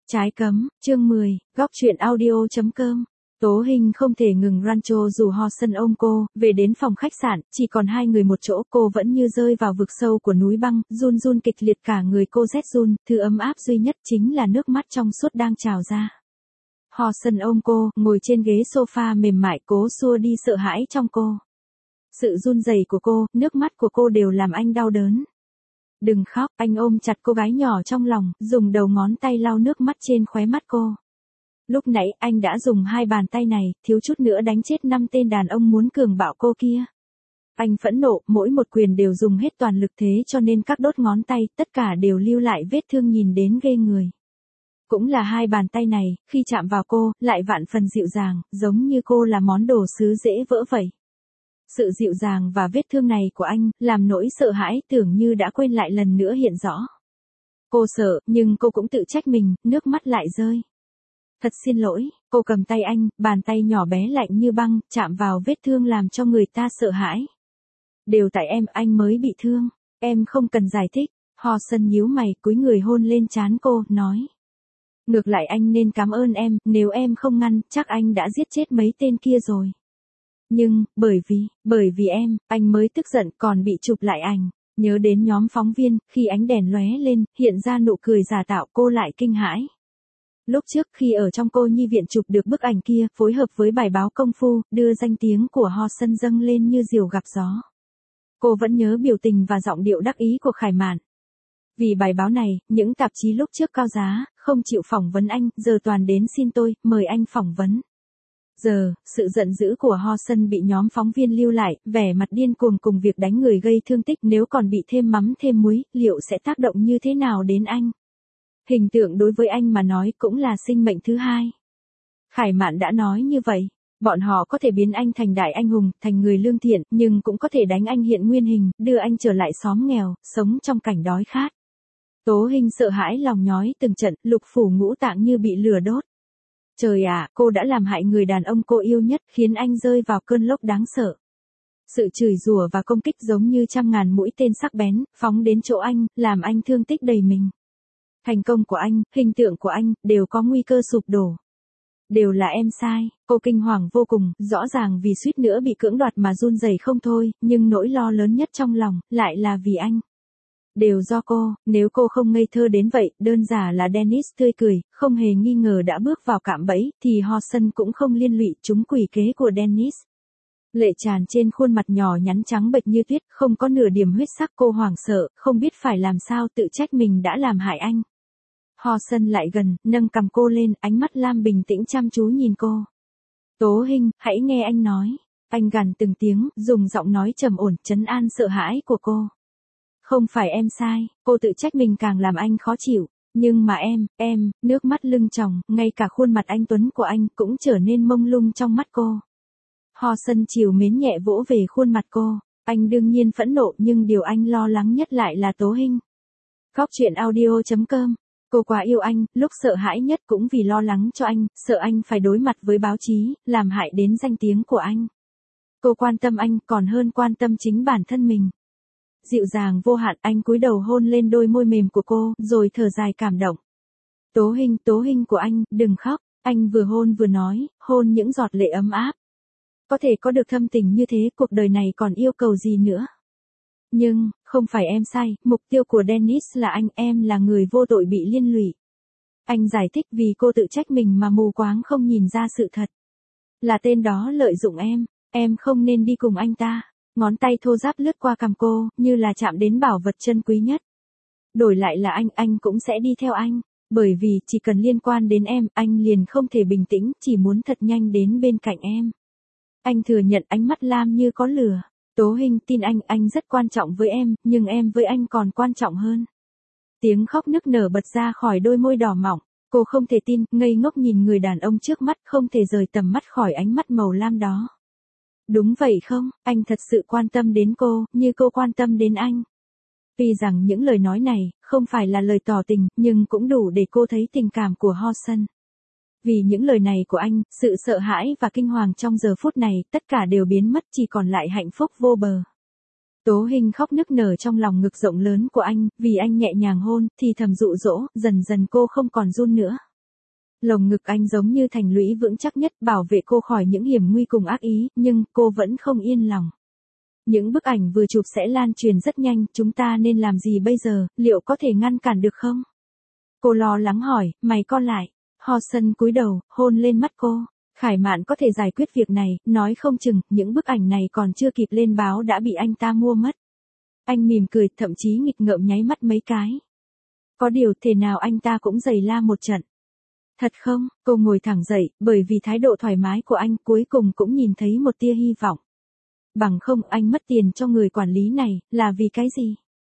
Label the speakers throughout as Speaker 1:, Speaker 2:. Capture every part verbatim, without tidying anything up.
Speaker 1: Trái cấm, chương mười, góc truyện audio.com. Tố Hinh không thể ngừng rancho dù Ho Sân ôm cô, về đến phòng khách sạn, chỉ còn hai người một chỗ, cô vẫn như rơi vào vực sâu của núi băng, run run kịch liệt cả người cô rét run, thứ ấm áp duy nhất chính là nước mắt trong suốt đang trào ra. Ho Sân ôm cô, ngồi trên ghế sofa mềm mại cố xua đi sợ hãi trong cô. Sự run rẩy của cô, nước mắt của cô đều làm anh đau đớn. Đừng khóc, anh ôm chặt cô gái nhỏ trong lòng, dùng đầu ngón tay lau nước mắt trên khóe mắt cô. Lúc nãy anh đã dùng hai bàn tay này, thiếu chút nữa đánh chết năm tên đàn ông muốn cường bạo cô kia. Anh phẫn nộ, mỗi một quyền đều dùng hết toàn lực thế cho nên các đốt ngón tay, tất cả đều lưu lại vết thương nhìn đến ghê người. Cũng là hai bàn tay này, khi chạm vào cô, lại vạn phần dịu dàng, giống như cô là món đồ sứ dễ vỡ vậy. Sự dịu dàng và vết thương này của anh, làm nỗi sợ hãi tưởng như đã quên lại lần nữa hiện rõ. Cô sợ, nhưng cô cũng tự trách mình, nước mắt lại rơi. Thật xin lỗi, cô cầm tay anh, bàn tay nhỏ bé lạnh như băng, chạm vào vết thương làm cho người ta sợ hãi. Đều tại em, anh mới bị thương, em không cần giải thích. Ho Sân nhíu mày, cúi người hôn lên trán cô, nói. Ngược lại anh nên cảm ơn em, nếu em không ngăn, chắc anh đã giết chết mấy tên kia rồi. Nhưng, bởi vì, bởi vì em, anh mới tức giận còn bị chụp lại ảnh. Nhớ đến nhóm phóng viên, khi ánh đèn lóe lên, hiện ra nụ cười giả tạo cô lại kinh hãi. Lúc trước khi ở trong cô nhi viện chụp được bức ảnh kia, phối hợp với bài báo công phu, đưa danh tiếng của Ho Sân dâng lên như diều gặp gió. Cô vẫn nhớ biểu tình và giọng điệu đắc ý của Khải Mạn. Vì bài báo này, những tạp chí lúc trước cao giá, không chịu phỏng vấn anh, giờ toàn đến xin tôi, mời anh phỏng vấn. Giờ, sự giận dữ của Ho Sân bị nhóm phóng viên lưu lại, vẻ mặt điên cuồng cùng việc đánh người gây thương tích nếu còn bị thêm mắm thêm muối, liệu sẽ tác động như thế nào đến anh? Hình tượng đối với anh mà nói cũng là sinh mệnh thứ hai. Khải Mạn đã nói như vậy, bọn họ có thể biến anh thành đại anh hùng, thành người lương thiện, nhưng cũng có thể đánh anh hiện nguyên hình, đưa anh trở lại xóm nghèo, sống trong cảnh đói khát. Tố Hinh sợ hãi lòng nhói từng trận, lục phủ ngũ tạng như bị lửa đốt. Trời ạ, à, cô đã làm hại người đàn ông cô yêu nhất, khiến anh rơi vào cơn lốc đáng sợ. Sự chửi rủa và công kích giống như trăm ngàn mũi tên sắc bén, phóng đến chỗ anh, làm anh thương tích đầy mình. Thành công của anh, hình tượng của anh, đều có nguy cơ sụp đổ. Đều là em sai, cô kinh hoàng vô cùng, rõ ràng vì suýt nữa bị cưỡng đoạt mà run rẩy không thôi, nhưng nỗi lo lớn nhất trong lòng, lại là vì anh. Đều do cô, nếu cô không ngây thơ đến vậy, đơn giản là Dennis tươi cười, không hề nghi ngờ đã bước vào cạm bẫy, thì Ho Sân cũng không liên lụy trúng quỷ kế của Dennis. Lệ tràn trên khuôn mặt nhỏ nhắn trắng bệch như tuyết, không có nửa điểm huyết sắc, cô hoảng sợ, không biết phải làm sao, tự trách mình đã làm hại anh. Ho Sân lại gần, nâng cằm cô lên, ánh mắt lam bình tĩnh chăm chú nhìn cô. Tố Hinh, hãy nghe anh nói. Anh gằn từng tiếng, dùng giọng nói trầm ổn, trấn an sợ hãi của cô. Không phải em sai, cô tự trách mình càng làm anh khó chịu. Nhưng mà em, em, nước mắt lưng tròng, ngay cả khuôn mặt anh tuấn của anh cũng trở nên mông lung trong mắt cô. Ho Sân chiều mến nhẹ vỗ về khuôn mặt cô. Anh đương nhiên phẫn nộ nhưng điều anh lo lắng nhất lại là Tố Hinh. Góc truyện audio.com. Cô quá yêu anh, lúc sợ hãi nhất cũng vì lo lắng cho anh, sợ anh phải đối mặt với báo chí, làm hại đến danh tiếng của anh. Cô quan tâm anh còn hơn quan tâm chính bản thân mình. Dịu dàng vô hạn, anh cúi đầu hôn lên đôi môi mềm của cô, rồi thở dài cảm động. Tố Hinh, Tố Hinh của anh, đừng khóc, anh vừa hôn vừa nói, hôn những giọt lệ ấm áp. Có thể có được thâm tình như thế, cuộc đời này còn yêu cầu gì nữa. Nhưng, không phải em sai, mục tiêu của Dennis là anh, em là người vô tội bị liên lụy. Anh giải thích vì cô tự trách mình mà mù quáng không nhìn ra sự thật. Là tên đó lợi dụng em, em không nên đi cùng anh ta. Ngón tay thô ráp lướt qua cằm cô, như là chạm đến bảo vật chân quý nhất. Đổi lại là anh, anh cũng sẽ đi theo anh. Bởi vì, chỉ cần liên quan đến em, anh liền không thể bình tĩnh, chỉ muốn thật nhanh đến bên cạnh em. Anh thừa nhận ánh mắt lam như có lửa. Tố Hinh tin anh, anh rất quan trọng với em, nhưng em với anh còn quan trọng hơn. Tiếng khóc nức nở bật ra khỏi đôi môi đỏ mỏng. Cô không thể tin, ngây ngốc nhìn người đàn ông trước mắt, không thể rời tầm mắt khỏi ánh mắt màu lam đó. Đúng vậy không, anh thật sự quan tâm đến cô, như cô quan tâm đến anh. Tuy rằng những lời nói này, không phải là lời tỏ tình, nhưng cũng đủ để cô thấy tình cảm của Ho Sân. Vì những lời này của anh, sự sợ hãi và kinh hoàng trong giờ phút này, tất cả đều biến mất, chỉ còn lại hạnh phúc vô bờ. Tố Hinh khóc nức nở trong lòng ngực rộng lớn của anh, vì anh nhẹ nhàng hôn, thì thầm dụ dỗ, dần dần cô không còn run nữa. Lồng ngực anh giống như thành lũy vững chắc nhất bảo vệ cô khỏi những hiểm nguy cùng ác ý, nhưng cô vẫn không yên lòng. Những bức ảnh vừa chụp sẽ lan truyền rất nhanh, chúng ta nên làm gì bây giờ, liệu có thể ngăn cản được không? Cô lo lắng hỏi, mày con lại. Hobson cúi đầu, hôn lên mắt cô. Khải Mạn có thể giải quyết việc này, nói không chừng, những bức ảnh này còn chưa kịp lên báo đã bị anh ta mua mất. Anh mỉm cười, thậm chí nghịch ngợm nháy mắt mấy cái. Có điều thể nào anh ta cũng giày la một trận. Thật không? Cô ngồi thẳng dậy, bởi vì thái độ thoải mái của anh cuối cùng cũng nhìn thấy một tia hy vọng. Bằng không anh mất tiền cho người quản lý này, là vì cái gì?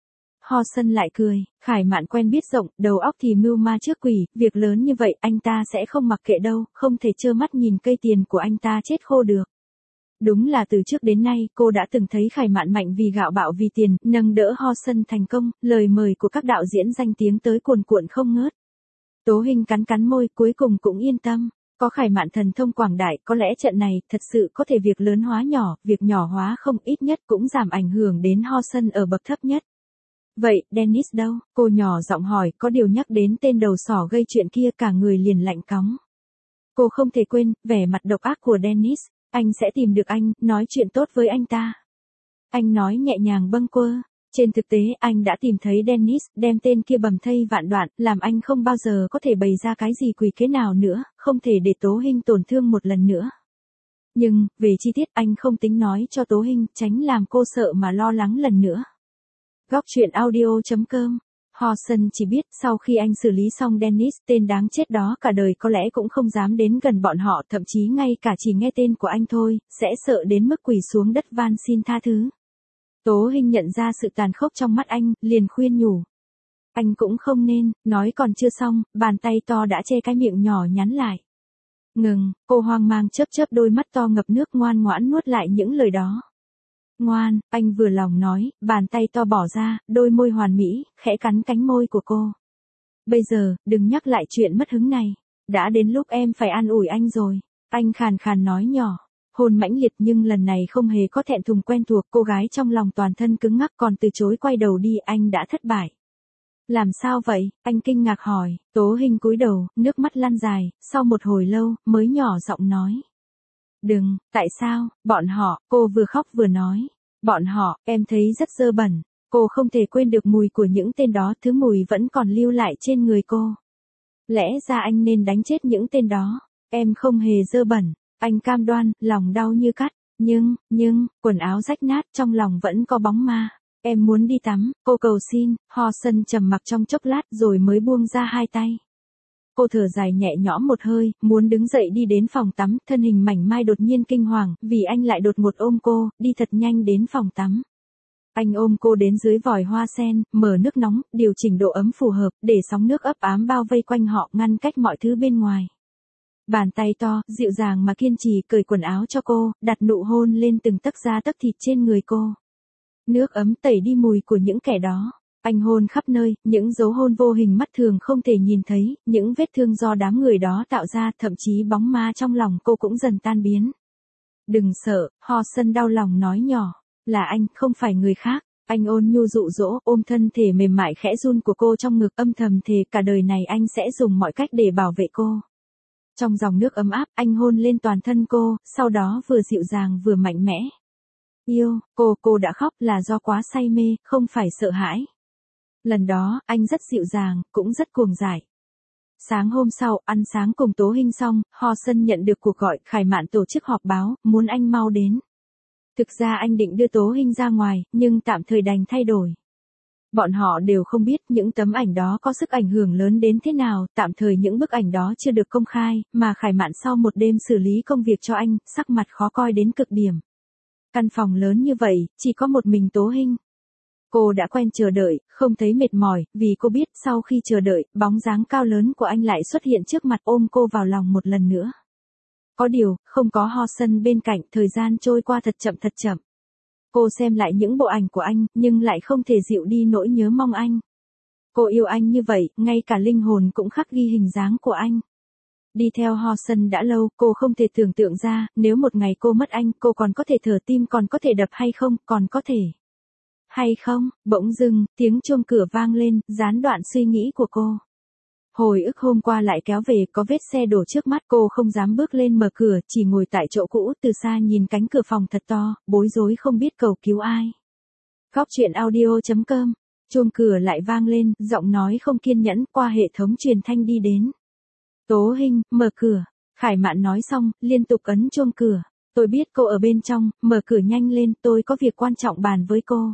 Speaker 1: Hobson lại cười, Khải Mạn quen biết rộng, đầu óc thì mưu ma trước quỷ, việc lớn như vậy anh ta sẽ không mặc kệ đâu, không thể trơ mắt nhìn cây tiền của anh ta chết khô được. Đúng là từ trước đến nay cô đã từng thấy Khải Mạn mạnh vì gạo bạo vì tiền, nâng đỡ Hobson thành công, lời mời của các đạo diễn danh tiếng tới cuồn cuộn không ngớt. Tố Hinh cắn cắn môi cuối cùng cũng yên tâm. Có Khải Mạn thần thông quảng đại, có lẽ trận này thật sự có thể việc lớn hóa nhỏ, việc nhỏ hóa không ít nhất cũng giảm ảnh hưởng đến Hobson ở bậc thấp nhất. Vậy, Dennis đâu? Cô nhỏ giọng hỏi, có điều nhắc đến tên đầu sỏ gây chuyện kia cả người liền lạnh cóng. Cô không thể quên, vẻ mặt độc ác của Dennis, anh sẽ tìm được anh, nói chuyện tốt với anh ta. Anh nói nhẹ nhàng bâng quơ. Trên thực tế anh đã tìm thấy Dennis, đem tên kia bầm thây vạn đoạn, làm anh không bao giờ có thể bày ra cái gì quỷ kế nào nữa, không thể để Tố Hinh tổn thương một lần nữa. Nhưng, về chi tiết anh không tính nói cho Tố Hinh, tránh làm cô sợ mà lo lắng lần nữa. Góc truyện audio chấm com. Hobson chỉ biết sau khi anh xử lý xong Dennis, tên đáng chết đó cả đời có lẽ cũng không dám đến gần bọn họ, thậm chí ngay cả chỉ nghe tên của anh thôi, sẽ sợ đến mức quỳ xuống đất van xin tha thứ. Tố Hinh nhận ra sự tàn khốc trong mắt anh, liền khuyên nhủ. Anh cũng không nên, nói còn chưa xong, bàn tay to đã che cái miệng nhỏ nhắn lại. Ngừng, cô hoang mang chớp chớp đôi mắt to ngập nước ngoan ngoãn nuốt lại những lời đó. Ngoan, anh vừa lòng nói, bàn tay to bỏ ra, đôi môi hoàn mỹ, khẽ cắn cánh môi của cô. Bây giờ, đừng nhắc lại chuyện mất hứng này. Đã đến lúc em phải an ủi anh rồi. Anh khàn khàn nói nhỏ. Hôn mãnh liệt nhưng lần này không hề có thẹn thùng quen thuộc, cô gái trong lòng toàn thân cứng ngắc còn từ chối quay đầu đi, anh đã thất bại. Làm sao vậy? Anh kinh ngạc hỏi. Tố Hinh cúi đầu, nước mắt lăn dài, sau một hồi lâu, mới nhỏ giọng nói. Đừng, tại sao, bọn họ, cô vừa khóc vừa nói. Bọn họ, em thấy rất dơ bẩn. Cô không thể quên được mùi của những tên đó, thứ mùi vẫn còn lưu lại trên người cô. Lẽ ra anh nên đánh chết những tên đó. Em không hề dơ bẩn. Anh cam đoan, lòng đau như cắt. Nhưng, nhưng, quần áo rách nát trong lòng vẫn có bóng ma. Em muốn đi tắm, cô cầu xin. Hobson trầm mặc trong chốc lát rồi mới buông ra hai tay. Cô thở dài nhẹ nhõm một hơi, muốn đứng dậy đi đến phòng tắm, thân hình mảnh mai đột nhiên kinh hoàng, vì anh lại đột ngột ôm cô, đi thật nhanh đến phòng tắm. Anh ôm cô đến dưới vòi hoa sen, mở nước nóng, điều chỉnh độ ấm phù hợp, để sóng nước ấp ám bao vây quanh họ, ngăn cách mọi thứ bên ngoài. Bàn tay to, dịu dàng mà kiên trì cởi quần áo cho cô, đặt nụ hôn lên từng tấc da tấc thịt trên người cô. Nước ấm tẩy đi mùi của những kẻ đó. Anh hôn khắp nơi, những dấu hôn vô hình mắt thường không thể nhìn thấy, những vết thương do đám người đó tạo ra, thậm chí bóng ma trong lòng cô cũng dần tan biến. Đừng sợ, Hobson đau lòng nói nhỏ, là anh, không phải người khác. Anh ôn nhu dụ dỗ, ôm thân thể mềm mại khẽ run của cô trong ngực, âm thầm thề cả đời này anh sẽ dùng mọi cách để bảo vệ cô. Trong dòng nước ấm áp, anh hôn lên toàn thân cô, sau đó vừa dịu dàng vừa mạnh mẽ. Yêu, cô, cô đã khóc là do quá say mê, không phải sợ hãi. Lần đó, anh rất dịu dàng, cũng rất cuồng dại. Sáng hôm sau, ăn sáng cùng Tố Hinh xong, Hobson nhận được cuộc gọi, Khải Mạn tổ chức họp báo, muốn anh mau đến. Thực ra anh định đưa Tố Hinh ra ngoài, nhưng tạm thời đành thay đổi. Bọn họ đều không biết những tấm ảnh đó có sức ảnh hưởng lớn đến thế nào, tạm thời những bức ảnh đó chưa được công khai, mà Khải Mạn sau một đêm xử lý công việc cho anh, sắc mặt khó coi đến cực điểm. Căn phòng lớn như vậy, chỉ có một mình Tố Hinh. Cô đã quen chờ đợi, không thấy mệt mỏi, vì cô biết sau khi chờ đợi, bóng dáng cao lớn của anh lại xuất hiện trước mặt ôm cô vào lòng một lần nữa. Có điều, không có Hobson bên cạnh, thời gian trôi qua thật chậm thật chậm. Cô xem lại những bộ ảnh của anh, nhưng lại không thể dịu đi nỗi nhớ mong anh. Cô yêu anh như vậy, ngay cả linh hồn cũng khắc ghi hình dáng của anh. Đi theo Hobson đã lâu, cô không thể tưởng tượng ra, nếu một ngày cô mất anh, cô còn có thể thở tim, còn có thể đập hay không, còn có thể. Hay không, bỗng dưng, tiếng chuông cửa vang lên, gián đoạn suy nghĩ của cô. Hồi ức hôm qua lại kéo về, có vết xe đổ trước mắt, cô không dám bước lên mở cửa, chỉ ngồi tại chỗ cũ, từ xa nhìn cánh cửa phòng thật to, bối rối không biết cầu cứu ai. Góc chuyện audio chấm com, chuông cửa lại vang lên, giọng nói không kiên nhẫn qua hệ thống truyền thanh đi đến. Tố Hinh, mở cửa. Khải Mạn nói xong, liên tục ấn chuông cửa. Tôi biết cô ở bên trong, mở cửa nhanh lên, tôi có việc quan trọng bàn với cô.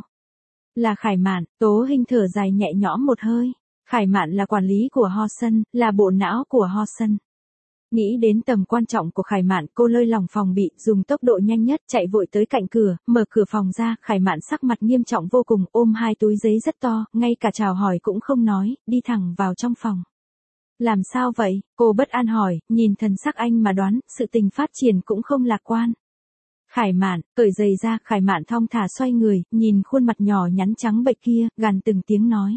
Speaker 1: Là Khải Mạn. Tố Hinh thở dài nhẹ nhõm một hơi. Khải Mạn là quản lý của Ho Sân, là bộ não của Ho Sân. Nghĩ đến tầm quan trọng của Khải Mạn, cô lơi lỏng phòng bị, dùng tốc độ nhanh nhất chạy vội tới cạnh cửa, mở cửa phòng ra. Khải Mạn sắc mặt nghiêm trọng vô cùng, ôm hai túi giấy rất to, ngay cả chào hỏi cũng không nói, đi thẳng vào trong phòng. Làm sao vậy? Cô bất an hỏi, nhìn thần sắc anh mà đoán, sự tình phát triển cũng không lạc quan. Khải Mạn, cởi giày ra. Khải Mạn thong thả xoay người, nhìn khuôn mặt nhỏ nhắn trắng bệch kia, gằn từng tiếng nói.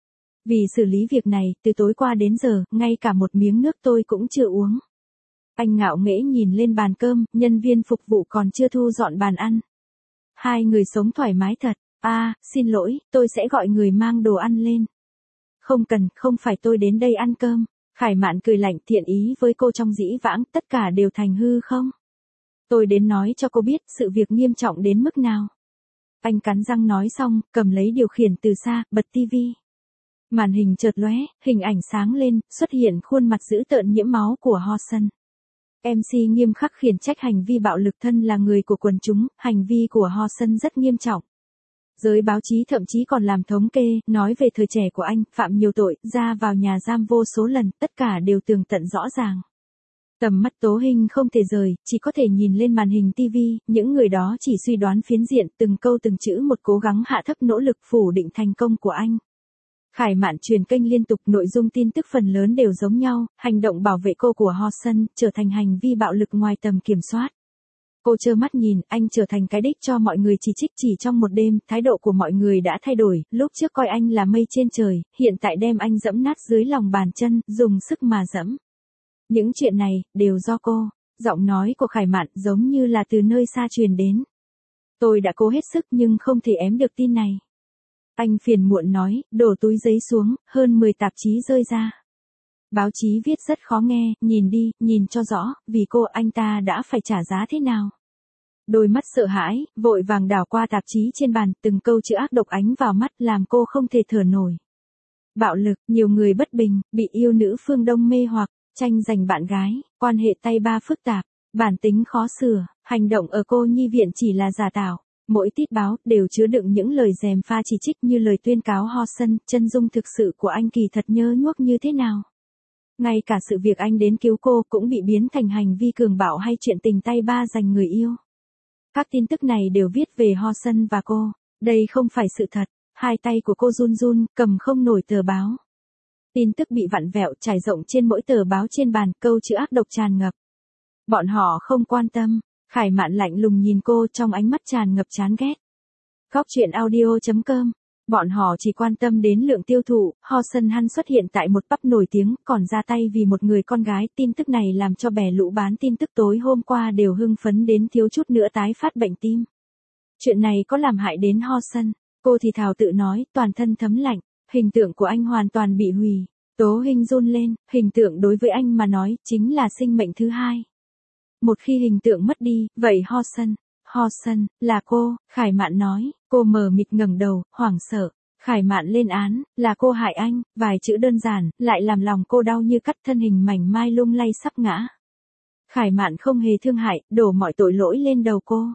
Speaker 1: Vì xử lý việc này, từ tối qua đến giờ, ngay cả một miếng nước tôi cũng chưa uống. Anh ngạo nghễ nhìn lên bàn cơm, nhân viên phục vụ còn chưa thu dọn bàn ăn. Hai người sống thoải mái thật. À, xin lỗi, tôi sẽ gọi người mang đồ ăn lên. Không cần, không phải tôi đến đây ăn cơm. Khải Mạn cười lạnh, thiện ý với cô trong dĩ vãng, tất cả đều thành hư không? Tôi đến nói cho cô biết sự việc nghiêm trọng đến mức nào. Anh cắn răng nói xong, cầm lấy điều khiển từ xa, bật tivi. Màn hình chợt lóe, hình ảnh sáng lên, xuất hiện khuôn mặt dữ tợn nhiễm máu của Ho Sân. em xê nghiêm khắc khiển trách hành vi bạo lực, thân là người của quần chúng, hành vi của Ho Sân rất nghiêm trọng. Giới báo chí thậm chí còn làm thống kê, nói về thời trẻ của anh, phạm nhiều tội, ra vào nhà giam vô số lần, tất cả đều tường tận rõ ràng. Tầm mắt Tố Hinh không thể rời, chỉ có thể nhìn lên màn hình tivi, những người đó chỉ suy đoán phiến diện, từng câu từng chữ một, cố gắng hạ thấp nỗ lực phủ định thành công của anh. Khải Mạn truyền kênh liên tục, nội dung tin tức phần lớn đều giống nhau, hành động bảo vệ cô của Ho Sân trở thành hành vi bạo lực ngoài tầm kiểm soát. Cô trơ mắt nhìn, anh trở thành cái đích cho mọi người chỉ trích. Chỉ trong một đêm, thái độ của mọi người đã thay đổi, lúc trước coi anh là mây trên trời, hiện tại đem anh dẫm nát dưới lòng bàn chân, dùng sức mà dẫm. Những chuyện này, đều do cô. Giọng nói của Khải Mạn giống như là từ nơi xa truyền đến. Tôi đã cố hết sức nhưng không thể ém được tin này. Anh phiền muộn nói, đổ túi giấy xuống, hơn mười tạp chí rơi ra. Báo chí viết rất khó nghe, nhìn đi, nhìn cho rõ, vì cô anh ta đã phải trả giá thế nào. Đôi mắt sợ hãi, vội vàng đảo qua tạp chí trên bàn, từng câu chữ ác độc ánh vào mắt làm cô không thể thở nổi. Bạo lực, nhiều người bất bình, bị yêu nữ phương Đông mê hoặc, tranh giành bạn gái, quan hệ tay ba phức tạp, bản tính khó sửa, hành động ở cô nhi viện chỉ là giả tạo. Mỗi tít báo đều chứa đựng những lời gièm pha chỉ trích như lời tuyên cáo Ho Sân, chân dung thực sự của anh kỳ thật nhơ nhuốc như thế nào. Ngay cả sự việc anh đến cứu cô cũng bị biến thành hành vi cường bạo hay chuyện tình tay ba giành người yêu. Các tin tức này đều viết về Ho Sân và cô. Đây không phải sự thật. Hai tay của cô run run, cầm không nổi tờ báo. Tin tức bị vặn vẹo trải rộng trên mỗi tờ báo trên bàn, câu chữ ác độc tràn ngập. Bọn họ không quan tâm. Khải Mạn lạnh lùng nhìn cô, trong ánh mắt tràn ngập chán ghét. Góc chuyện audio chấm com. Bọn họ chỉ quan tâm đến lượng tiêu thụ. Ho Sân Han xuất hiện tại một pub nổi tiếng, còn ra tay vì một người con gái. Tin tức này làm cho bè lũ bán tin tức tối hôm qua đều hưng phấn đến thiếu chút nữa tái phát bệnh tim. Chuyện này có làm hại đến Ho Sân. Cô thì thào tự nói, toàn thân thấm lạnh. Hình tượng của anh hoàn toàn bị hủy. Tố Hinh run lên, hình tượng đối với anh mà nói, chính là sinh mệnh thứ hai. Một khi hình tượng mất đi, vậy Ho Sân, Ho Sân, là cô. Khải Mạn nói. Cô mờ mịt ngẩng đầu, hoảng sợ. Khải Mạn lên án, là cô hại anh, vài chữ đơn giản, lại làm lòng cô đau như cắt, thân hình mảnh mai lung lay sắp ngã. Khải Mạn không hề thương hại, đổ mọi tội lỗi lên đầu cô.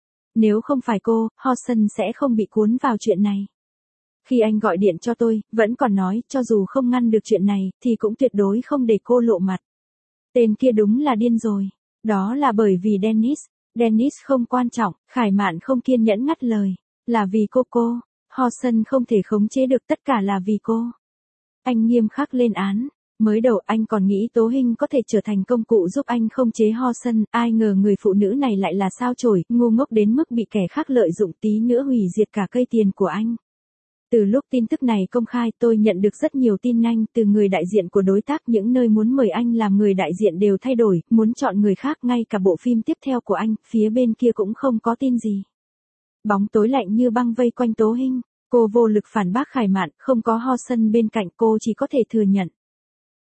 Speaker 1: Nếu không phải cô, Ho Sân sẽ không bị cuốn vào chuyện này. Khi anh gọi điện cho tôi, vẫn còn nói, cho dù không ngăn được chuyện này, thì cũng tuyệt đối không để cô lộ mặt. Tên kia đúng là điên rồi. Đó là bởi vì Dennis. Dennis không quan trọng. Khải Mạn không kiên nhẫn ngắt lời. Là vì cô cô. Ho Sân không thể khống chế được, tất cả là vì cô. Anh nghiêm khắc lên án. Mới đầu anh còn nghĩ Tố Hinh có thể trở thành công cụ giúp anh khống chế Ho Sân, ai ngờ người phụ nữ này lại là sao chổi, ngu ngốc đến mức bị kẻ khác lợi dụng tí nữa hủy diệt cả cây tiền của anh. Từ lúc tin tức này công khai, tôi nhận được rất nhiều tin nhanh từ người đại diện của đối tác, những nơi muốn mời anh làm người đại diện đều thay đổi, muốn chọn người khác, ngay cả bộ phim tiếp theo của anh, phía bên kia cũng không có tin gì. Bóng tối lạnh như băng vây quanh Tố Hinh, cô vô lực phản bác Khải Mạn, không có Ho Sân bên cạnh cô chỉ có thể thừa nhận.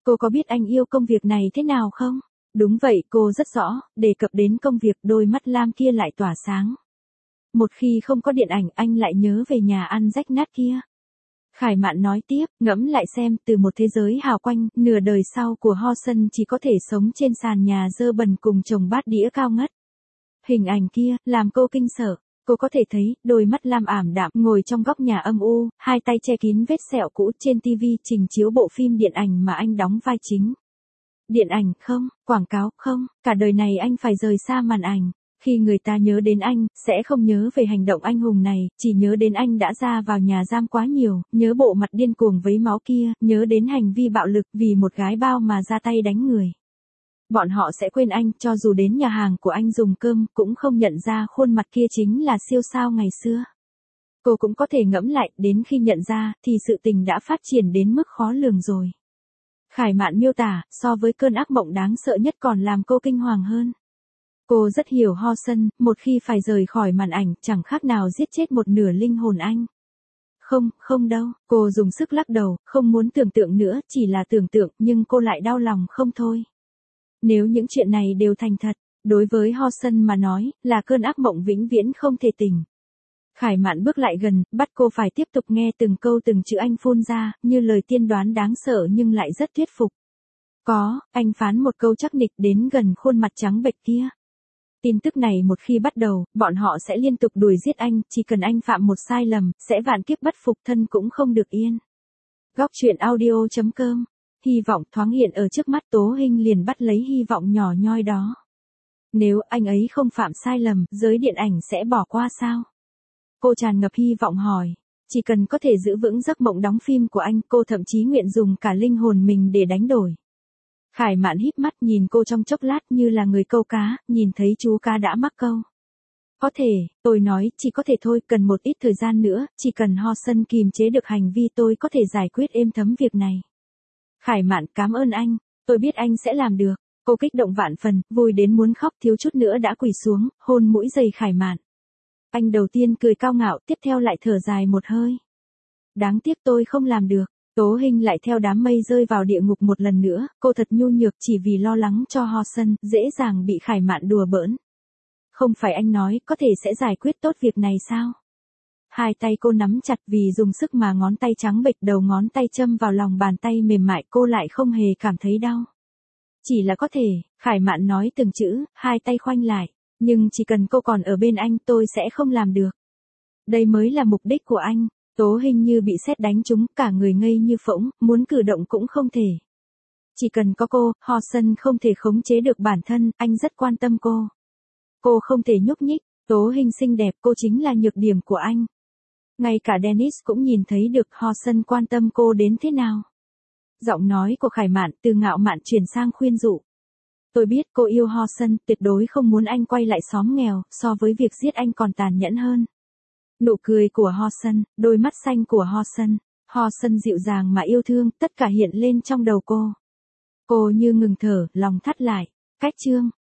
Speaker 1: Cô có biết anh yêu công việc này thế nào không? Đúng vậy, cô rất rõ, đề cập đến công việc đôi mắt lam kia lại tỏa sáng. Một khi không có điện ảnh anh lại nhớ về nhà ăn rách nát kia. Khải Mạn nói tiếp, ngẫm lại xem, từ một thế giới hào quanh, nửa đời sau của Ho Sân chỉ có thể sống trên sàn nhà dơ bẩn cùng chồng bát đĩa cao ngất. Hình ảnh kia, làm cô kinh sợ. Cô có thể thấy, đôi mắt lam ảm đạm, ngồi trong góc nhà âm u, hai tay che kín vết sẹo cũ trên tivi trình chiếu bộ phim điện ảnh mà anh đóng vai chính. Điện ảnh không, quảng cáo không, cả đời này anh phải rời xa màn ảnh. Khi người ta nhớ đến anh, sẽ không nhớ về hành động anh hùng này, chỉ nhớ đến anh đã ra vào nhà giam quá nhiều, nhớ bộ mặt điên cuồng với máu kia, nhớ đến hành vi bạo lực vì một gái bao mà ra tay đánh người. Bọn họ sẽ quên anh, cho dù đến nhà hàng của anh dùng cơm, cũng không nhận ra khuôn mặt kia chính là siêu sao ngày xưa. Cô cũng có thể ngẫm lại, đến khi nhận ra, thì sự tình đã phát triển đến mức khó lường rồi. Khải Mạn miêu tả, so với cơn ác mộng đáng sợ nhất còn làm cô kinh hoàng hơn. Cô rất hiểu Ho Sân, một khi phải rời khỏi màn ảnh, chẳng khác nào giết chết một nửa linh hồn anh. Không, không đâu, cô dùng sức lắc đầu, không muốn tưởng tượng nữa, chỉ là tưởng tượng, nhưng cô lại đau lòng không thôi. Nếu những chuyện này đều thành thật, đối với Ho Sân mà nói, là cơn ác mộng vĩnh viễn không thể tỉnh. Khải Mạn bước lại gần, bắt cô phải tiếp tục nghe từng câu từng chữ anh phun ra, như lời tiên đoán đáng sợ nhưng lại rất thuyết phục. Có, anh phán một câu chắc nịch đến gần khuôn mặt trắng bệch kia. Tin tức này một khi bắt đầu, bọn họ sẽ liên tục đuổi giết anh, chỉ cần anh phạm một sai lầm, sẽ vạn kiếp bất phục thân cũng không được yên. Góc truyện audio chấm com. Hy vọng thoáng hiện ở trước mắt Tố Hinh liền bắt lấy hy vọng nhỏ nhoi đó. Nếu anh ấy không phạm sai lầm, giới điện ảnh sẽ bỏ qua sao? Cô tràn ngập hy vọng hỏi. Chỉ cần có thể giữ vững giấc mộng đóng phim của anh, cô thậm chí nguyện dùng cả linh hồn mình để đánh đổi. Khải Mạn híp mắt nhìn cô trong chốc lát như là người câu cá, nhìn thấy chú cá đã mắc câu. Có thể, tôi nói, chỉ có thể thôi, cần một ít thời gian nữa, chỉ cần Ho Sân kìm chế được hành vi tôi có thể giải quyết êm thấm việc này. Khải Mạn, cảm ơn anh, tôi biết anh sẽ làm được. Cô kích động vạn phần, vui đến muốn khóc, thiếu chút nữa đã quỳ xuống, hôn mũi giày Khải Mạn. Anh đầu tiên cười cao ngạo, tiếp theo lại thở dài một hơi. Đáng tiếc tôi không làm được. Tố Hinh lại theo đám mây rơi vào địa ngục một lần nữa, cô thật nhu nhược chỉ vì lo lắng cho Ho Sân, dễ dàng bị Khải Mạn đùa bỡn. Không phải anh nói, có thể sẽ giải quyết tốt việc này sao? Hai tay cô nắm chặt vì dùng sức mà ngón tay trắng bệch đầu ngón tay châm vào lòng bàn tay mềm mại, cô lại không hề cảm thấy đau. Chỉ là có thể, Khải Mạn nói từng chữ, hai tay khoanh lại, nhưng chỉ cần cô còn ở bên anh tôi sẽ không làm được. Đây mới là mục đích của anh. Tố Hinh như bị sét đánh trúng, cả người ngây như phỗng, muốn cử động cũng không thể. Chỉ cần có cô, Ho Sân không thể khống chế được bản thân, anh rất quan tâm cô. Cô không thể nhúc nhích, Tố Hinh xinh đẹp, cô chính là nhược điểm của anh. Ngay cả Dennis cũng nhìn thấy được Ho Sân quan tâm cô đến thế nào. Giọng nói của Khải Mạn từ ngạo mạn chuyển sang khuyên dụ. Tôi biết cô yêu Ho Sân, tuyệt đối không muốn anh quay lại xóm nghèo, so với việc giết anh còn tàn nhẫn hơn. Nụ cười của Ho Sân, đôi mắt xanh của Ho Sân, Ho Sân dịu dàng mà yêu thương, tất cả hiện lên trong đầu cô. Cô như ngừng thở, lòng thắt lại. Cách chương